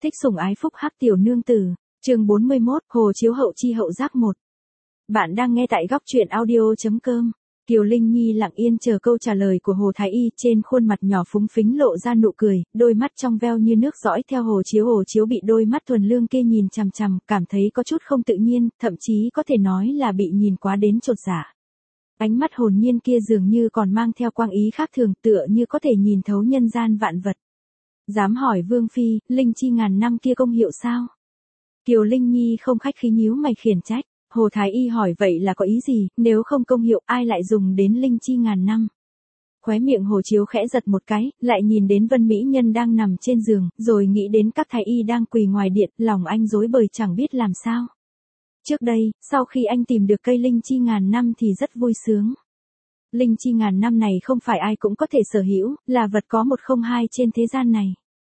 Thích sủng ái phúc hắc tiểu nương tử, chương 41, Hồ Chiếu hậu chi hậu giác 1. Bạn đang nghe tại góc truyện audio.com. Kiều Linh Nhi lặng yên chờ câu trả lời của Hồ Thái Y, trên khuôn mặt nhỏ phúng phính lộ ra nụ cười, đôi mắt trong veo như nước dõi theo Hồ Chiếu bị đôi mắt thuần lương kia nhìn chằm chằm, cảm thấy có chút không tự nhiên, thậm chí có thể nói là bị nhìn quá đến chột dạ. Ánh mắt hồn nhiên kia dường như còn mang theo quang ý khác thường, tựa như có thể nhìn thấu nhân gian vạn vật. Dám hỏi Vương Phi, linh chi ngàn năm kia công hiệu sao? Kiều Linh Nhi không khách khí nhíu mày khiển trách. Hồ Thái Y hỏi vậy là có ý gì, nếu không công hiệu ai lại dùng đến linh chi ngàn năm? Khóe miệng Hồ Chiếu khẽ giật một cái, lại nhìn đến Vân Mỹ Nhân đang nằm trên giường, rồi nghĩ đến các thái y đang quỳ ngoài điện, lòng anh rối bời chẳng biết làm sao. Trước đây, sau khi anh tìm được cây linh chi ngàn năm thì rất vui sướng. Linh chi ngàn năm này không phải ai cũng có thể sở hữu, là vật có một không hai trên thế gian này.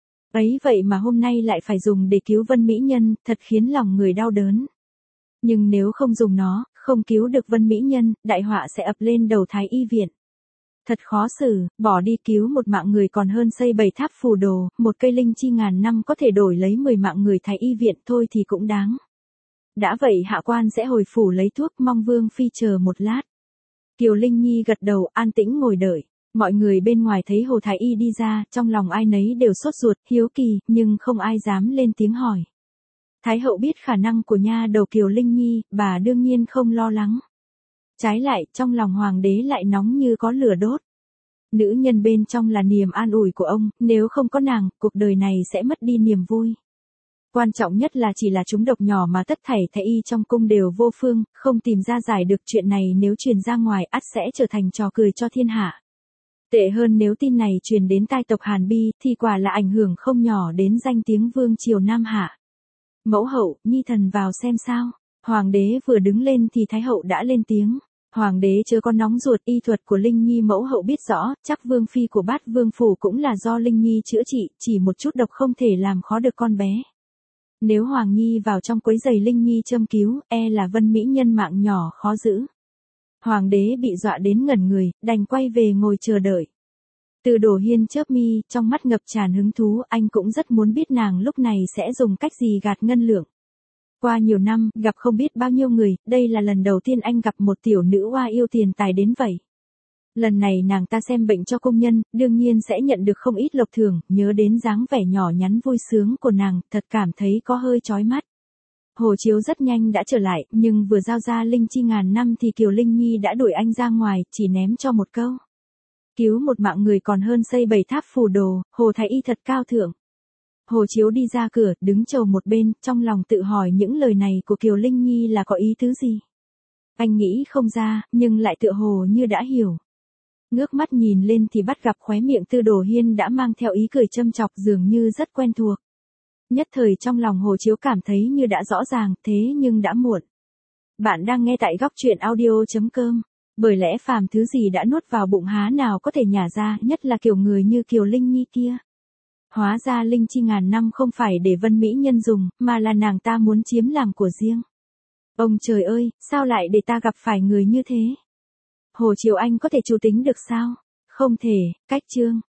Ấy vậy mà hôm nay lại phải dùng để cứu Vân Mỹ Nhân, thật khiến lòng người đau đớn. Nhưng nếu không dùng nó, không cứu được Vân Mỹ Nhân, đại họa sẽ ập lên đầu Thái Y viện. Thật khó xử, bỏ đi cứu một mạng người còn hơn xây 7 tháp phù đồ, một cây linh chi ngàn năm có thể đổi lấy 10 mạng người Thái Y viện thôi thì cũng đáng. Đã vậy hạ quan sẽ hồi phủ lấy thuốc, mong Vương Phi chờ một lát. Kiều Linh Nhi gật đầu, an tĩnh ngồi đợi. Mọi người bên ngoài thấy Hồ Thái Y đi ra, trong lòng ai nấy đều sốt ruột, hiếu kỳ, nhưng không ai dám lên tiếng hỏi. Thái hậu biết khả năng của nha đầu Kiều Linh Nhi, bà đương nhiên không lo lắng. Trái lại, trong lòng hoàng đế lại nóng như có lửa đốt. Nữ nhân bên trong là niềm an ủi của ông, nếu không có nàng, cuộc đời này sẽ mất đi niềm vui. Quan trọng nhất là chỉ là chúng độc nhỏ mà tất thảy thái y trong cung đều vô phương, không tìm ra giải được chuyện này, nếu truyền ra ngoài ắt sẽ trở thành trò cười cho thiên hạ. Tệ hơn nếu tin này truyền đến tai tộc Hàn Bi, thì quả là ảnh hưởng không nhỏ đến danh tiếng vương triều Nam Hạ. Mẫu hậu, nhi thần vào xem sao. Hoàng đế vừa đứng lên thì Thái hậu đã lên tiếng. Hoàng đế chớ có nóng ruột, y thuật của Linh Nhi mẫu hậu biết rõ, chắc Vương Phi của Bát Vương Phủ cũng là do Linh Nhi chữa trị, chỉ một chút độc không thể làm khó được con bé. Nếu Hoàng Nhi vào trong quấy giày Linh Nhi châm cứu, e là Vân Mỹ Nhân mạng nhỏ khó giữ. Hoàng đế bị dọa đến ngẩn người, đành quay về ngồi chờ đợi. Từ Đổ Hiên chớp mi, trong mắt ngập tràn hứng thú, anh cũng rất muốn biết nàng lúc này sẽ dùng cách gì gạt ngân lượng. Qua nhiều năm, gặp không biết bao nhiêu người, đây là lần đầu tiên anh gặp một tiểu nữ oa yêu tiền tài đến vậy. Lần này nàng ta xem bệnh cho công nhân, đương nhiên sẽ nhận được không ít lộc thưởng, nhớ đến dáng vẻ nhỏ nhắn vui sướng của nàng, thật cảm thấy có hơi chói mắt. Hồ Chiếu rất nhanh đã trở lại, nhưng vừa giao ra linh chi ngàn năm thì Kiều Linh Nhi đã đuổi anh ra ngoài, chỉ ném cho một câu. Cứu một mạng người còn hơn xây 7 tháp phù đồ, Hồ Thái Y thật cao thượng. Hồ Chiếu đi ra cửa, đứng chầu một bên, trong lòng tự hỏi những lời này của Kiều Linh Nhi là có ý tứ gì. Anh nghĩ không ra, nhưng lại tựa hồ như đã hiểu. Ngước mắt nhìn lên thì bắt gặp khóe miệng Tư Đồ Hiên đã mang theo ý cười châm chọc, dường như rất quen thuộc. Nhất thời trong lòng Hồ Chiếu cảm thấy như đã rõ ràng, thế nhưng đã muộn. Bạn đang nghe tại góc truyện audio.com. Bởi lẽ phàm thứ gì đã nuốt vào bụng há nào có thể nhả ra, nhất là kiểu người như Kiều Linh Nhi kia. Hóa ra linh chi ngàn năm không phải để Vân Mỹ Nhân dùng, mà là nàng ta muốn chiếm làm của riêng. Ông trời ơi, sao lại để ta gặp phải người như thế? Hồ Chiếu anh có thể chủ tính được sao? Không thể, cách chương.